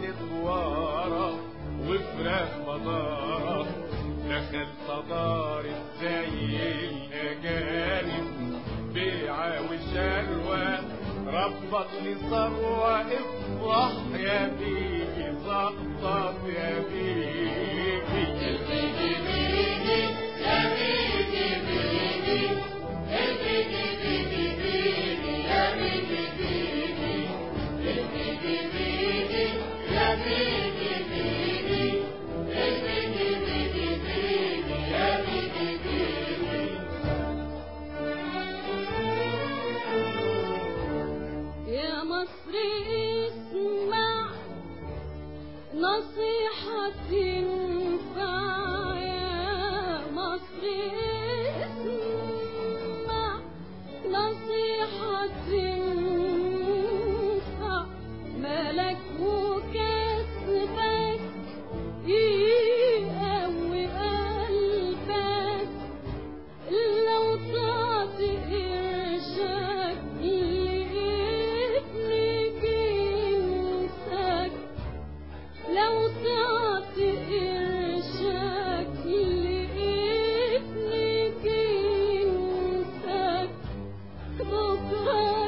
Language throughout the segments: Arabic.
نطوارة وفراخ مدارة، دخل صدارة زي الأجانب، بيعة وشروة ربط لي ثروة، افرح يا بيبي زقطط يا بيبي، البيبي بيبي يا بيبي بيبي، البيبي بيبي بيبي يا بيبي بيبي، البيبي بيبي يا بيبي بيبي، البيبي بيبي بيبي يا بيبي بيبي. يا مصر اسمع نصيحة تنفع، يا مصر اسمع نصيحة تنفع، مالك وكسبك يقوي قلبك، لو تعطي قرشك لابنك ينساك، لو تعطي قرشك لابنك ينساك، بكرة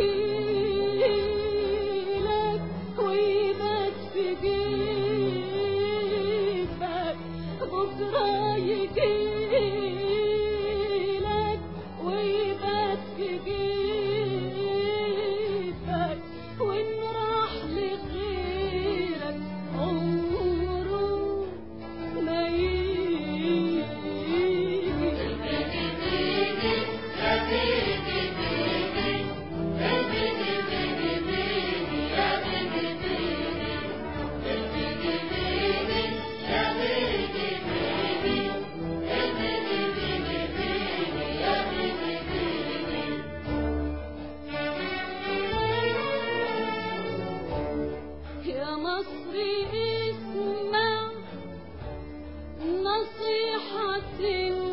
يجيلك ويبات في جيبك، بكرة يجيلك ويبات في جيبك، وإن راح لغيرك عمره ما يجي. يا مصري اسمع نصيحة